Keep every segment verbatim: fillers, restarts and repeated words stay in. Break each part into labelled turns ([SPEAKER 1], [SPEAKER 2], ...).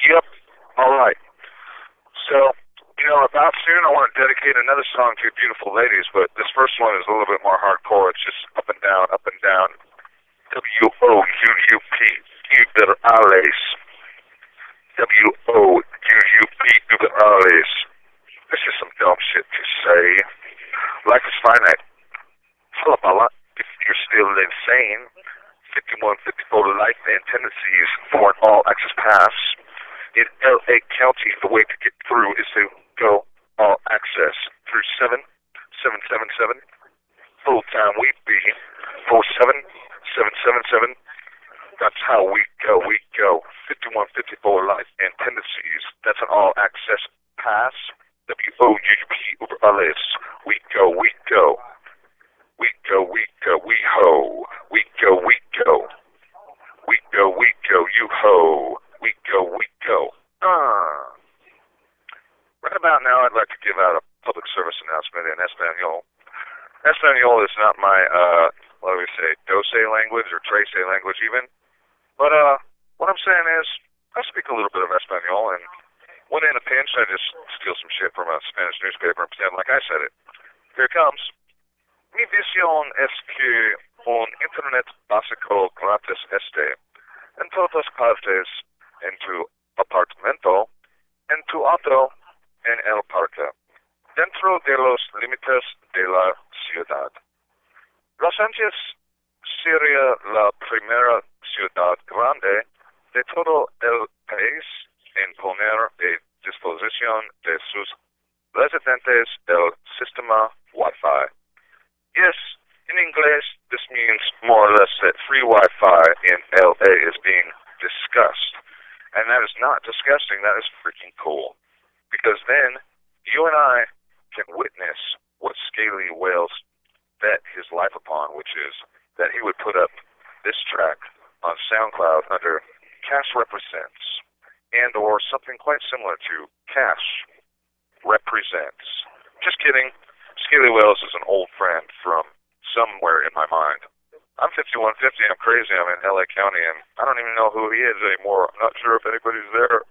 [SPEAKER 1] Yep. All right. So, you know, about soon I want to dedicate another song to beautiful ladies, but this first one is a little bit more hardcore. It's just up and down, up and down. W O U U P. Uber alles. W O U U P. Uber alles. This is some dumb shit to say. Life is finite. Falabala, if you're still insane. fifty-one fifty-four life and tendencies for an all-access pass. In L A County, the way to get through is to go all access through seven seven seven seven. Full time we be four seven seven seven seven. That's how we go. We go fifty-one fifty-four life and tendencies. That's an all access pass. W O U U P Uber alles. We go. We go. We go. We go. We ho. We go. We go. We go. We go. You ho. We go, we go. Ah. Right about now, I'd like to give out a public service announcement in Espanol. Espanol is not my, uh, what do we say, doce language or trece language even. But, uh, what I'm saying is, I speak a little bit of Espanol, and when in a pinch, I just steal some shit from a Spanish newspaper and pretend like I said it. Here it comes. Mi visión es que un internet básico gratis este en todas partes en tu apartamento, en tu auto, en el parque, dentro de los límites de la ciudad. Los Angeles sería la primera ciudad grande de todo el país en poner a disposición de sus residentes el sistema Wi-Fi. Yes, in English, this means more or less that free Wi-Fi in L A is being discussed. And that is not disgusting, that is freaking cool. Because then, you and I can witness what Scaly Whales bet his life upon, which is that he would put up this track on SoundCloud under Cash Represents, and or something quite similar to Cash Represents. Just kidding. Scaly Whales is an old friend from somewhere in my mind. I'm fifty-one fifty, I'm crazy, I'm in L A County, and I don't even know who he is anymore. I'm not sure if anybody's there.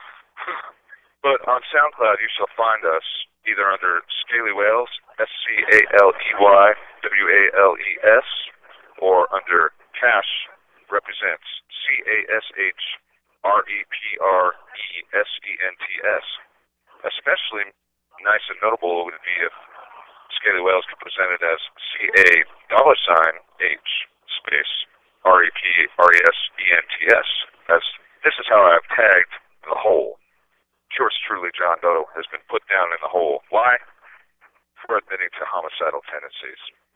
[SPEAKER 1] But on SoundCloud, you shall find us either under Scaly Whales, S C A L E Y W A L E S, or under Cash Represents, C A S H R E P R E S E N T S. Especially nice and notable would be if Scaly Whales could present it as C A dollar sign H space R E P R E S E N T S. As this is how I've tagged the hole. Yours truly, John Doe, has been put down in the hole. Why? For admitting to homicidal tendencies.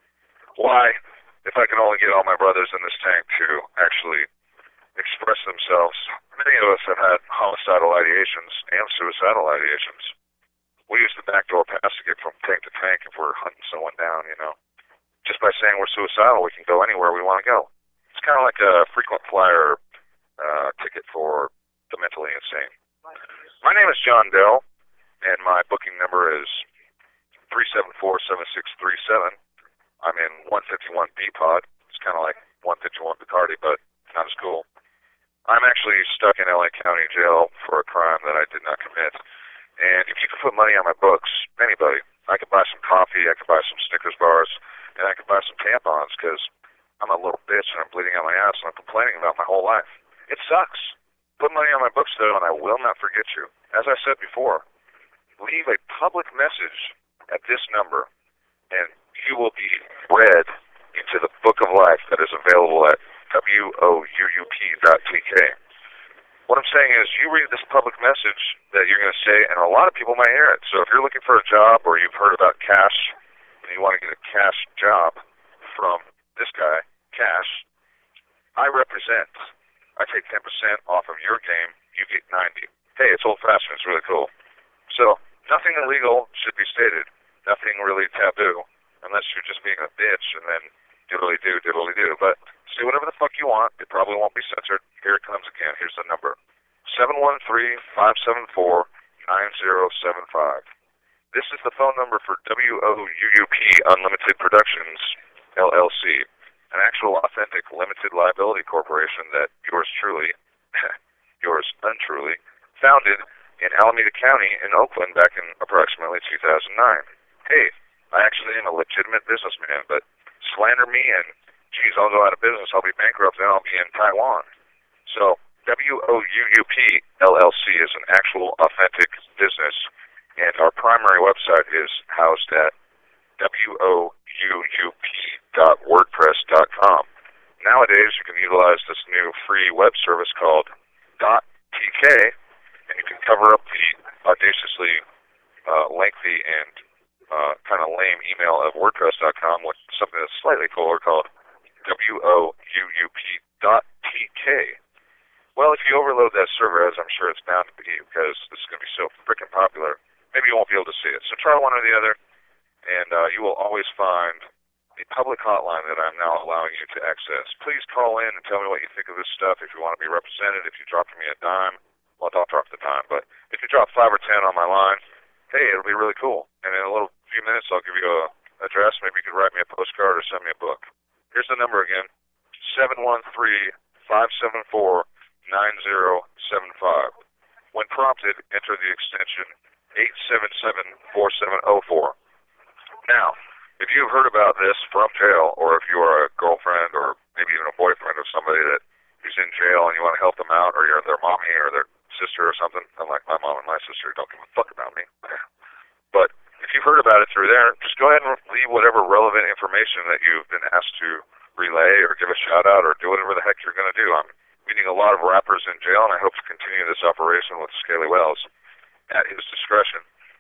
[SPEAKER 1] Why? If I can only get all my brothers in this tank to actually express themselves. Many of us have had homicidal ideations and suicidal ideations. We use the backdoor pass to get from tank to tank if we're hunting someone down, you know. Just by saying we're suicidal, we can go anywhere we want to go. It's kind of like a frequent flyer uh, ticket for the mentally insane. My name is John Dell, and my booking number is three seven four, seven six three seven. I'm in one fifty-one B-Pod. It's kind of like one fifty-one Bacardi, but not as cool. I'm actually stuck in L A County Jail for a crime that I did not commit. And if you could put money on my books, anybody, I could buy some coffee, I could buy some Snickers bars, and I could buy some tampons because I'm a little bitch and I'm bleeding out my ass and I'm complaining about my whole life. It sucks. Put money on my books, though, and I will not forget you. As I said before, leave a public message at this number, and you will be read into the book of life that is available at W O U U P dot T K. What I'm saying is, you read this public message that you're going to say, and a lot of people might hear it. So if you're looking for a job or you've heard about Cash and you want to get a Cash job from this guy, Cash, I represent. I take ten percent off of your game, you get ninety. Hey, it's old-fashioned, it's really cool. So nothing illegal should be stated, nothing really taboo, unless you're just being a bitch and then diddly-do, diddly-do. But say whatever the fuck you want, it probably won't be censored. Here it comes again. Here's the number. seven one three, five seven four, nine zero seven five. This is the phone number for W O U U P Unlimited Productions, L L C, an actual authentic limited liability corporation that yours truly, yours untruly, founded in Alameda County in Oakland back in approximately two thousand nine. Hey, I actually am a legitimate businessman, but slander me and, geez, I'll go out of business, I'll be bankrupt, and I'll be in Taiwan. So, W O U U P L L C is an actual authentic business, and our primary website is housed at W O U U P dot wordpress dot com. Nowadays, you can utilize this new free web service called .tk, and you can cover up the audaciously uh, lengthy and uh, kind of lame email of WordPress dot com with something that's slightly cooler called W O U U P dot T K. Well, if you overload that server, as I'm sure it's bound to be, because this is going to be so freaking popular, maybe you won't be able to see it. So try one or the other, and uh, you will always find the public hotline that I'm now allowing you to access. Please call in and tell me what you think of this stuff. If you want to be represented, if you drop me a dime, well, don't drop the dime, but if you drop five or ten on my line, hey, it'll be really cool. And in a little few minutes, I'll give you a address. Maybe you could write me a postcard or send me a book. Here's the number again, seven one three, five seven four, nine zero seven five. When prompted, enter the extension eight seven seven, four seven zero four. Now, if you've heard about this from jail, or if you are a girlfriend or maybe even a boyfriend of somebody that is in jail and you want to help them out, or you're their mommy or their sister or something, unlike my mom and my sister, don't give a fuck about me. But if you've heard about it through there, just go ahead and leave whatever relevant information that you've been asked to relay or give a shout out or do whatever the heck you're going to do. I'm meeting a lot of rappers in jail, and I hope to continue this operation with Scaly Wells at his discretion.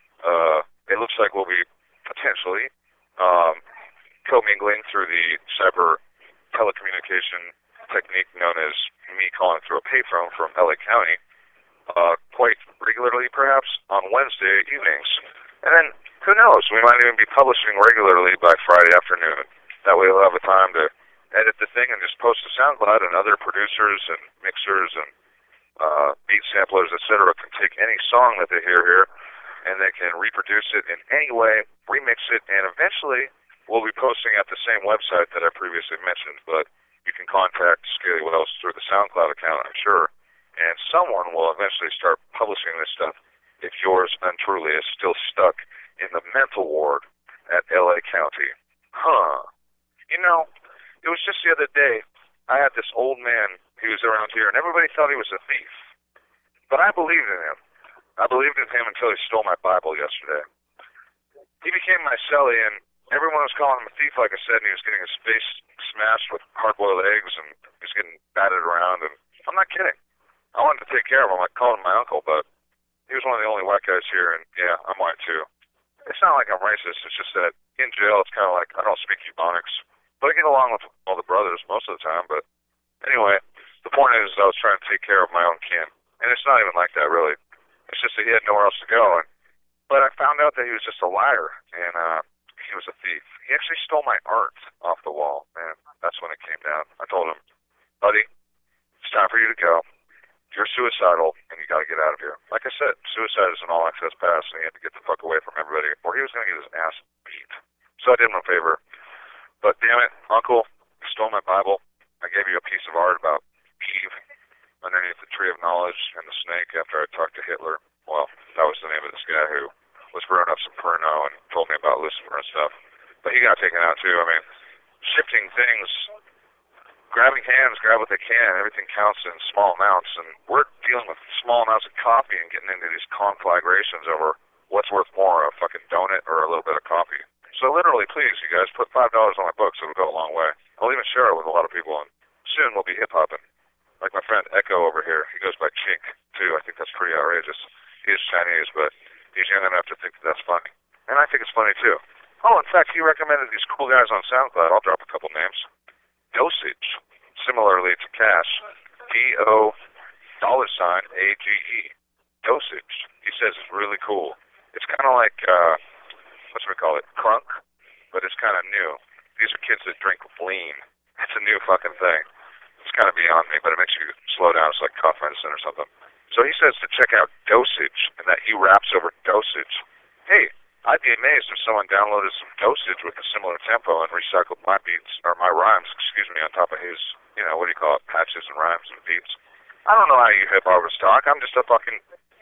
[SPEAKER 1] Uh, it looks like we'll be potentially um, commingling through the cyber telecommunication technique known as me calling through a payphone from L A County uh, quite regularly, perhaps, on Wednesday evenings. And then, who knows, we might even be publishing regularly by Friday afternoon. That way we'll have a time to edit the thing and just post to SoundCloud, and other producers and mixers and uh, beat samplers, et cetera, can take any song that they hear here, and they can reproduce it in any way, remix it, and eventually we'll be posting at the same website that I previously mentioned, but you can contact Scaly Wells through the SoundCloud account, I'm sure, and someone will eventually start publishing this stuff if yours untruly is still stuck in the mental ward at L A County. Huh. You know, it was just the other day, I had this old man, he was around here, and everybody thought he was a thief. But I believed in him. I believed in him until he stole my Bible yesterday. He became my cellie, and everyone was calling him a thief, like I said, and he was getting his face smashed with hard-boiled eggs, and he was getting batted around, and I'm not kidding. I wanted to take care of him. I called him my uncle, but he was one of the only white guys here, and yeah, I'm white too. It's not like I'm racist, it's just that in jail it's kind of like I don't speak Ebonics. But I get along with all the brothers most of the time, but anyway, the point is I was trying to take care of my own kin. And it's not even like that, really. It's just that he had nowhere else to go. And, but I found out that he was just a liar, and uh, he was a thief. He actually stole my art off the wall, and that's when it came down. I told him, buddy, it's time for you to go. You're suicidal, and you got to get out of here. Like I said, suicide is an all-access pass, and he had to get the fuck away from everybody, or he was going to get his ass beat. So I did him a favor. But damn it, Uncle, you stole my Bible. I gave you a piece of art about Eve underneath the tree of knowledge and the snake after I talked to Hitler. Well, that was the name of this guy who was brewing up some Pernod and told me about Lucifer and stuff. But he got taken out too. I mean, shifting things, grabbing hands, grab what they can. Everything counts in small amounts. And we're dealing with small amounts of coffee and getting into these conflagrations over what's worth more, a fucking donut or a little bit of coffee. So literally, please, you guys, put five dollars on my books. It'll go a long way. I'll even share it with a lot of people, and soon we'll be hip-hopping. Like my friend Echo over here. He goes by Chink, too. I think that's pretty outrageous. He is Chinese, but he's young enough to think that that's funny. And I think it's funny, too. Oh, in fact, he recommended these cool guys on SoundCloud. I'll drop a couple names. Dosage, similarly to Cash. D O dollar sign A G E. Dosage. He says it's really cool. It's kind of like... uh What should we call it? Crunk, but it's kind of new. These are kids that drink lean. It's a new fucking thing. It's kind of beyond me, but it makes you slow down. It's like cough medicine or something. So he says to check out Dosage, and that he raps over Dosage. Hey, I'd be amazed if someone downloaded some Dosage with a similar tempo and recycled my beats, or my rhymes, excuse me, on top of his, you know, what do you call it, patches and rhymes and beats. I don't know how you hip-hoppers talk. I'm just a fucking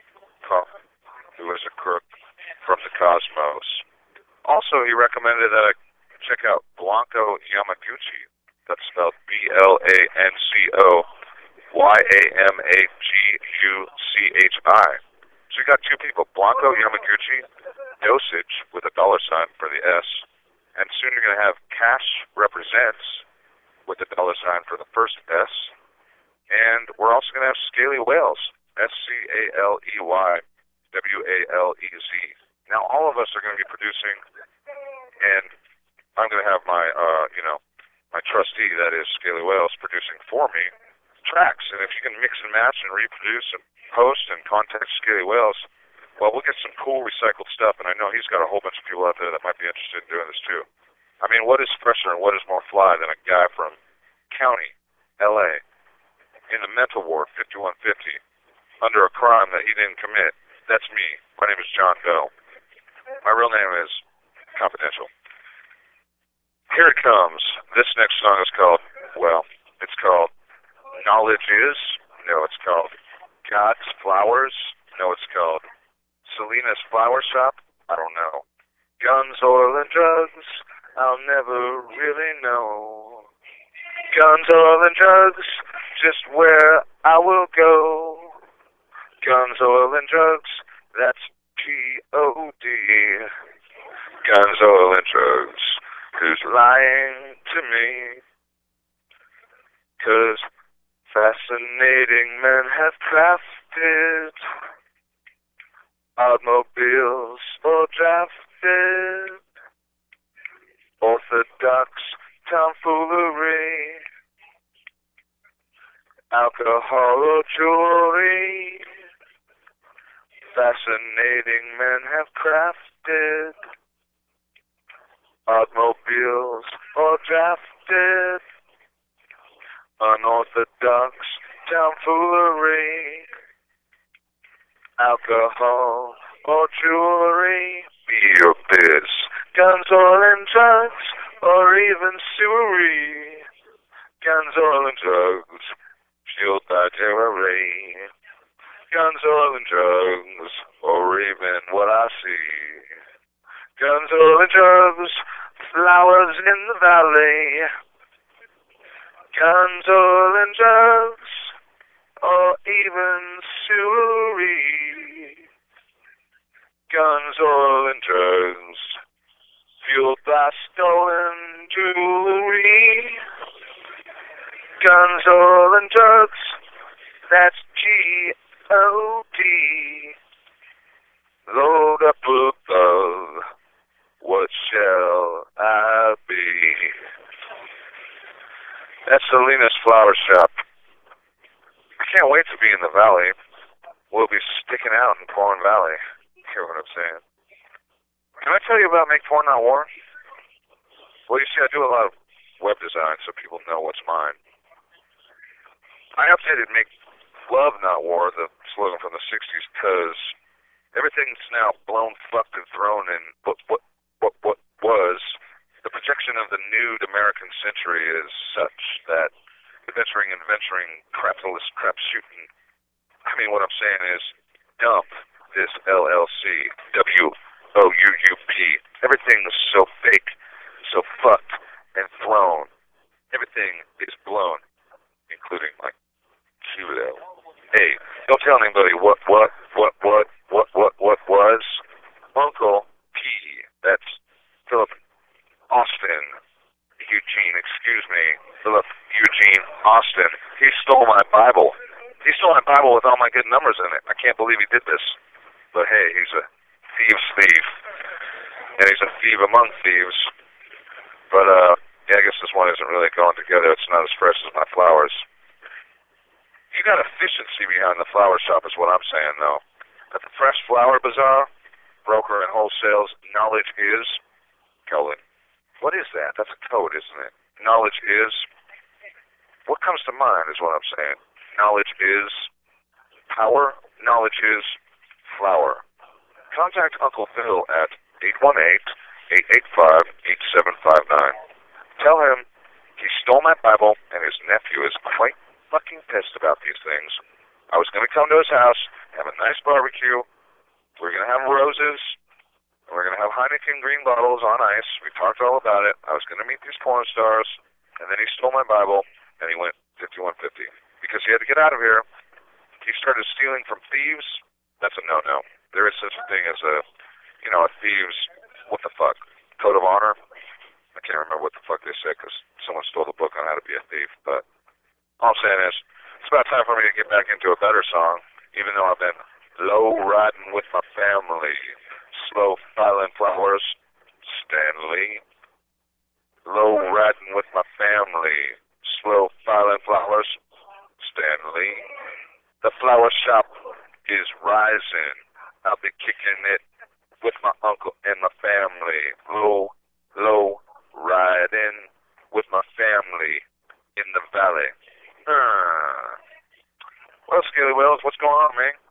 [SPEAKER 1] Pump, who is a crook from the cosmos. Also, he recommended that I check out Blanco Yamaguchi. That's spelled B L A N C O Y A M A G U C H I. So you got two people, Blanco Yamaguchi, Dosage with a dollar sign for the S, and soon you're going to have Cash Represents with a dollar sign for the first S, and we're also going to have Scaly Whales, S C A L E Y W A L E Z. Now all of us are going to be producing, and I'm going to have my, uh, you know, my trustee, that is Scaly Whales, producing for me tracks, and if you can mix and match and reproduce and post and contact Scaly Whales, well, we'll get some cool recycled stuff, and I know he's got a whole bunch of people out there that might be interested in doing this too. I mean, what is fresher and what is more fly than a guy from County, L A, in the mental ward, fifty-one fifty, under a crime that he didn't commit? That's me. My name is John Bell. My real name is confidential. Here it comes. This next song is called, well, it's called Knowledge Is. No, it's called God's Flowers. No, it's called Selena's Flower Shop. I don't know. Guns, oil, and drugs. I'll never really know. Guns, oil, and drugs. Just where I will go. Guns, oil, and drugs. That's G O D. Guns, oil, and drugs. Who's lying to me? 'Cause fascinating men have crafted automobiles or drafted orthodox tomfoolery, alcohol or jewelry. Fascinating men have crafted automobiles or drafted unorthodox tomfoolery, alcohol or jewelry. Be your biz, guns, oil, and drugs, or even sewery. Guns, oil, and drugs, fueled by terrory. Guns, oil, and drugs, or even what I see. Guns, oil, and drugs, flowers in the valley. Guns, oil, and drugs, or even sewery. Guns, oil, and drugs, fueled by stolen jewelry. Guns, oil, and drugs, that's G O D. Load up above, what shall I be? That's Selena's Flower Shop. I can't wait to be in the valley. We'll be sticking out in Porn Valley. You hear what I'm saying? Can I tell you about Make Porn Not War? Well, you see, I do a lot of web design so people know what's mine. I updated Make Love Not War, the slogan from the sixties, because everything's now blown, fucked, and thrown in what, what, what, what was. The projection of the nude American century is such that adventuring and venturing, capitalist crap shooting. I mean, what I'm saying is, dump this L L C, W O U U P. Everything is so fake, so fucked and thrown. Everything is blown, including like Cudo. Hey, don't tell anybody what, what, what, what, what, what, what was. Uncle P. That's Philip Austin Eugene, excuse me, Philip Eugene Austin. He stole my Bible. He stole my Bible with all my good numbers in it. I can't believe he did this. But hey, he's a thieves' thief. And he's a thief among thieves. But, uh, yeah, I guess this one isn't really going together. It's not as fresh as my flowers. You got efficiency behind the flower shop is what I'm saying, though. At the Fresh Flower Bazaar, broker and wholesales, knowledge is, colon. What is that? That's a code, isn't it? Knowledge is, what comes to mind is what I'm saying. Knowledge is power. Knowledge is flower. Contact Uncle Phil at eight one eight, eight eight five, eight seven five nine. Tell him he stole my Bible and his nephew is quite fucking pissed about these things. I was going to come to his house, have a nice barbecue, We're going to have roses. And we're going to have Heineken green bottles on ice. We talked all about it. I was going to meet these porn stars. And then he stole my Bible, and he went fifty-one fifty. Because he had to get out of here. He started stealing from thieves. That's a no-no. There is such a thing as a, you know, a thieves, what the fuck, code of honor. I can't remember what the fuck they said because someone stole the book on how to be a thief. But all I'm saying is, it's about time for me to get back into a better song, even though I've been low riding with my family. Slow filing flowers, Stanley. Low riding with my family. Slow filing flowers, Stanley. The flower shop is rising. I'll be kicking it with my uncle and my family. Low, low riding with my family in the valley. Uh. Well, Skilly Wills, what's going on, man?